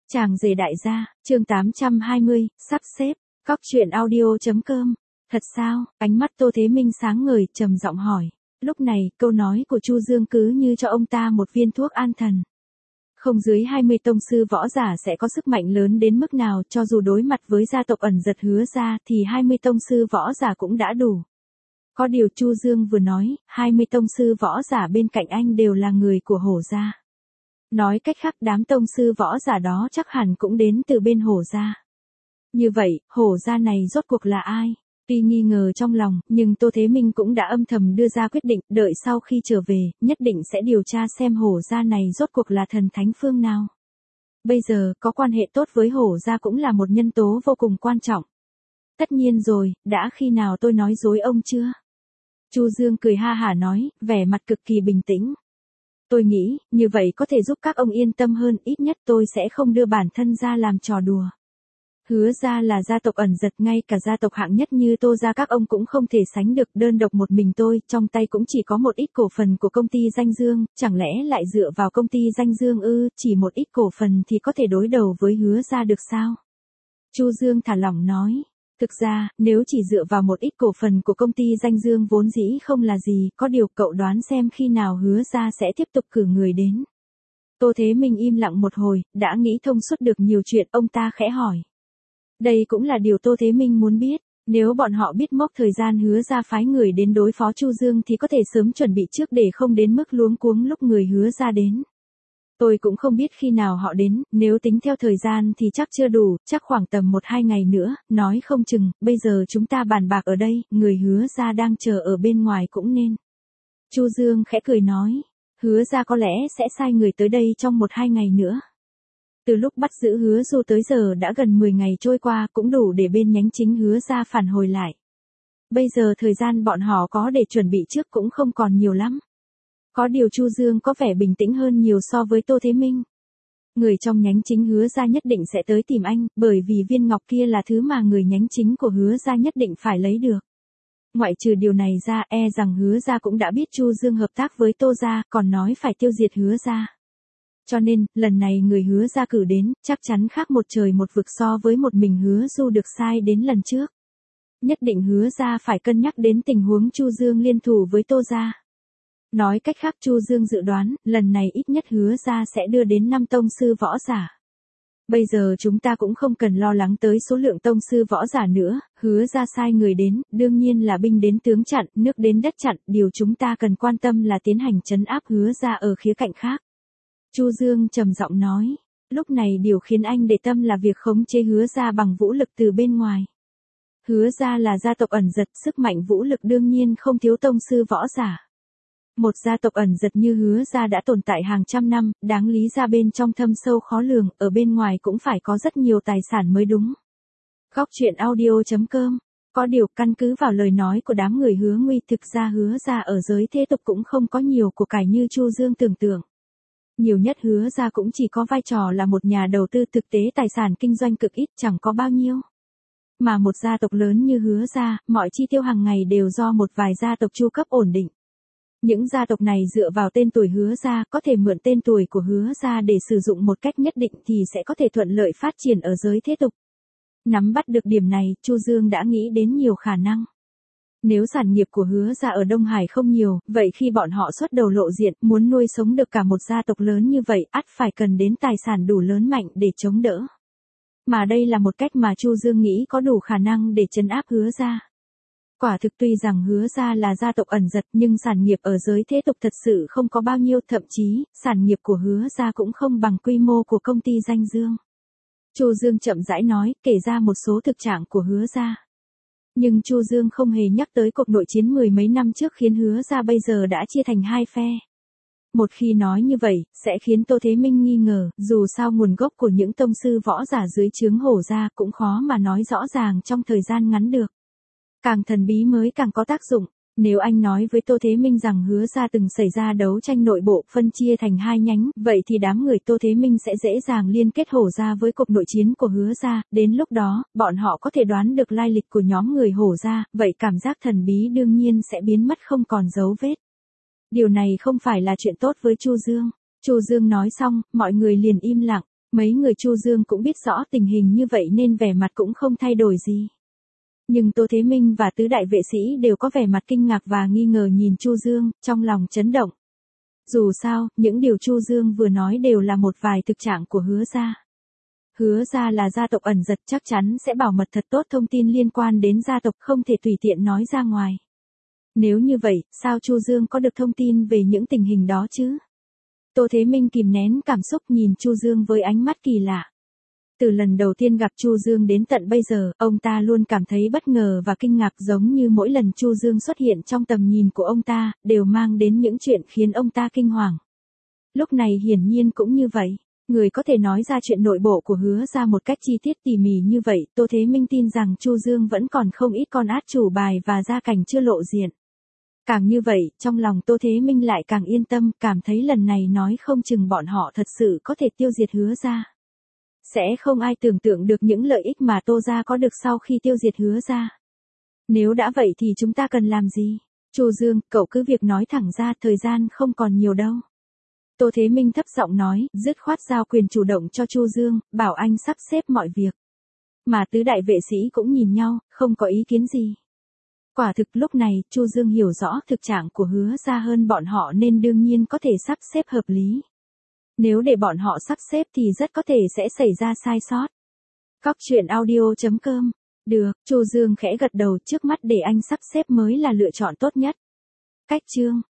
Chàng rể đại gia, chương 820, sắp xếp, cóc truyện audio.com. Thật sao? Ánh mắt Tô Thế Minh sáng ngời, trầm giọng hỏi. Lúc này, câu nói của Chu Dương cứ như cho ông ta một viên thuốc an thần. Không dưới 20 tông sư võ giả sẽ có sức mạnh lớn đến mức nào, cho dù đối mặt với gia tộc ẩn giật Hứa gia thì 20 tông sư võ giả cũng đã đủ. Có điều Chu Dương vừa nói, 20 tông sư võ giả bên cạnh anh đều là người của Hổ gia. Nói cách khác đám tông sư võ giả đó chắc hẳn cũng đến từ bên Hổ gia. Như vậy, Hổ gia này rốt cuộc là ai? Tuy nghi ngờ trong lòng, nhưng Tô Thế Minh cũng đã âm thầm đưa ra quyết định, đợi sau khi trở về, nhất định sẽ điều tra xem Hổ gia này rốt cuộc là thần thánh phương nào. Bây giờ, có quan hệ tốt với Hổ gia cũng là một nhân tố vô cùng quan trọng. Tất nhiên rồi, đã khi nào tôi nói dối ông chưa? Chu Dương cười ha hả nói, vẻ mặt cực kỳ bình tĩnh. Tôi nghĩ, như vậy có thể giúp các ông yên tâm hơn, ít nhất tôi sẽ không đưa bản thân ra làm trò đùa. Hứa gia là gia tộc ẩn giật, ngay cả gia tộc hạng nhất như Tô gia các ông cũng không thể sánh được, đơn độc một mình tôi, trong tay cũng chỉ có một ít cổ phần của công ty Danh Dương, chẳng lẽ lại dựa vào công ty Danh Dương ư, chỉ một ít cổ phần thì có thể đối đầu với Hứa gia được sao? Chu Dương thả lỏng nói. Thực ra, nếu chỉ dựa vào một ít cổ phần của công ty Danh Dương vốn dĩ không là gì, có điều cậu đoán xem khi nào Hứa gia sẽ tiếp tục cử người đến. Tô Thế Minh im lặng một hồi, đã nghĩ thông suốt được nhiều chuyện, ông ta khẽ hỏi. Đây cũng là điều Tô Thế Minh muốn biết, nếu bọn họ biết mốc thời gian Hứa gia phái người đến đối phó Chu Dương thì có thể sớm chuẩn bị trước để không đến mức luống cuống lúc người Hứa gia đến. Tôi cũng không biết khi nào họ đến, nếu tính theo thời gian thì chắc chưa đủ, chắc khoảng tầm 1-2 ngày nữa, nói không chừng, bây giờ chúng ta bàn bạc ở đây, người Hứa gia đang chờ ở bên ngoài cũng nên. Chu Dương khẽ cười nói, Hứa gia có lẽ sẽ sai người tới đây trong 1-2 ngày nữa. Từ lúc bắt giữ Hứa Du tới giờ đã gần 10 ngày trôi qua, cũng đủ để bên nhánh chính Hứa gia phản hồi lại. Bây giờ thời gian bọn họ có để chuẩn bị trước cũng không còn nhiều lắm. Có điều Chu Dương có vẻ bình tĩnh hơn nhiều so với Tô Thế Minh. Người trong nhánh chính Hứa gia nhất định sẽ tới tìm anh, bởi vì viên ngọc kia là thứ mà người nhánh chính của Hứa gia nhất định phải lấy được. Ngoại trừ điều này ra, rằng Hứa gia cũng đã biết Chu Dương hợp tác với Tô gia, còn nói phải tiêu diệt Hứa gia. Cho nên, lần này người Hứa gia cử đến, chắc chắn khác một trời một vực so với một mình Hứa Du được sai đến lần trước. Nhất định Hứa gia phải cân nhắc đến tình huống Chu Dương liên thủ với Tô gia. Nói cách khác Chu Dương dự đoán, lần này ít nhất Hứa gia sẽ đưa đến 5 tông sư võ giả. Bây giờ chúng ta cũng không cần lo lắng tới số lượng tông sư võ giả nữa, Hứa gia sai người đến, đương nhiên là binh đến tướng chặn, nước đến đất chặn, điều chúng ta cần quan tâm là tiến hành trấn áp Hứa gia ở khía cạnh khác. Chu Dương trầm giọng nói, lúc này điều khiến anh để tâm là việc khống chế Hứa gia bằng vũ lực từ bên ngoài. Hứa gia là gia tộc ẩn giật, sức mạnh vũ lực đương nhiên không thiếu tông sư võ giả. Một gia tộc ẩn giật như Hứa gia đã tồn tại hàng trăm năm, đáng lý ra bên trong thâm sâu khó lường, ở bên ngoài cũng phải có rất nhiều tài sản mới đúng. Góc truyện audio.com. Có điều căn cứ vào lời nói của đám người Hứa Nguy, thực ra Hứa gia ở giới thế tục cũng không có nhiều của cải như Chu Dương tưởng tượng. Nhiều nhất Hứa gia cũng chỉ có vai trò là một nhà đầu tư, thực tế tài sản kinh doanh cực ít, chẳng có bao nhiêu. Mà một gia tộc lớn như Hứa gia, mọi chi tiêu hàng ngày đều do một vài gia tộc chu cấp ổn định. Những gia tộc này dựa vào tên tuổi Hứa gia, có thể mượn tên tuổi của Hứa gia để sử dụng một cách nhất định thì sẽ có thể thuận lợi phát triển ở giới thế tục. Nắm bắt được điểm này, Chu Dương đã nghĩ đến nhiều khả năng. Nếu sản nghiệp của Hứa gia ở Đông Hải không nhiều, vậy khi bọn họ xuất đầu lộ diện, muốn nuôi sống được cả một gia tộc lớn như vậy, ắt phải cần đến tài sản đủ lớn mạnh để chống đỡ. Mà đây là một cách mà Chu Dương nghĩ có đủ khả năng để trấn áp Hứa gia. Quả thực tuy rằng Hứa gia là gia tộc ẩn giật nhưng sản nghiệp ở giới thế tục thật sự không có bao nhiêu, thậm chí, sản nghiệp của Hứa gia cũng không bằng quy mô của công ty Danh Dương. Chu Dương chậm rãi nói, kể ra một số thực trạng của Hứa gia. Nhưng Chu Dương không hề nhắc tới cuộc nội chiến 10 mấy năm trước khiến Hứa gia bây giờ đã chia thành hai phe. Một khi nói như vậy, sẽ khiến Tô Thế Minh nghi ngờ, dù sao nguồn gốc của những tông sư võ giả dưới trướng Hổ gia cũng khó mà nói rõ ràng trong thời gian ngắn được. Càng thần bí mới càng có tác dụng. Nếu anh nói với Tô Thế Minh rằng Hứa gia từng xảy ra đấu tranh nội bộ, phân chia thành hai nhánh, vậy thì đám người Tô Thế Minh sẽ dễ dàng liên kết Hổ gia với cuộc nội chiến của Hứa gia, đến lúc đó, bọn họ có thể đoán được lai lịch của nhóm người Hổ gia, vậy cảm giác thần bí đương nhiên sẽ biến mất không còn dấu vết. Điều này không phải là chuyện tốt với Chu Dương. Chu Dương nói xong, mọi người liền im lặng. Mấy người Chu Dương cũng biết rõ tình hình như vậy nên vẻ mặt cũng không thay đổi gì. Nhưng Tô Thế Minh và tứ đại vệ sĩ đều có vẻ mặt kinh ngạc và nghi ngờ nhìn Chu Dương, trong lòng chấn động. Dù sao, những điều Chu Dương vừa nói đều là một vài thực trạng của Hứa gia. Hứa gia là gia tộc ẩn giật, chắc chắn sẽ bảo mật thật tốt thông tin liên quan đến gia tộc, không thể tùy tiện nói ra ngoài. Nếu như vậy, sao Chu Dương có được thông tin về những tình hình đó chứ? Tô Thế Minh kìm nén cảm xúc nhìn Chu Dương với ánh mắt kỳ lạ. Từ lần đầu tiên gặp Chu Dương đến tận bây giờ, ông ta luôn cảm thấy bất ngờ và kinh ngạc, giống như mỗi lần Chu Dương xuất hiện trong tầm nhìn của ông ta, đều mang đến những chuyện khiến ông ta kinh hoàng. Lúc này hiển nhiên cũng như vậy. Người có thể nói ra chuyện nội bộ của Hứa gia một cách chi tiết tỉ mỉ như vậy, Tô Thế Minh tin rằng Chu Dương vẫn còn không ít con át chủ bài và gia cảnh chưa lộ diện. Càng như vậy, trong lòng Tô Thế Minh lại càng yên tâm, cảm thấy lần này nói không chừng bọn họ thật sự có thể tiêu diệt Hứa gia. Sẽ không ai tưởng tượng được những lợi ích mà Tô gia có được sau khi tiêu diệt Hứa gia. Nếu đã vậy thì chúng ta cần làm gì? Chu Dương, cậu cứ việc nói thẳng ra, thời gian không còn nhiều đâu. Tô Thế Minh thấp giọng nói, dứt khoát giao quyền chủ động cho Chu Dương, bảo anh sắp xếp mọi việc. Mà tứ đại vệ sĩ cũng nhìn nhau, không có ý kiến gì. Quả thực lúc này, Chu Dương hiểu rõ thực trạng của Hứa gia hơn bọn họ nên đương nhiên có thể sắp xếp hợp lý. Nếu để bọn họ sắp xếp thì rất có thể sẽ xảy ra sai sót. Cóc truyện audio.com. Được, Chu Dương khẽ gật đầu, trước mắt để anh sắp xếp mới là lựa chọn tốt nhất. Cách chương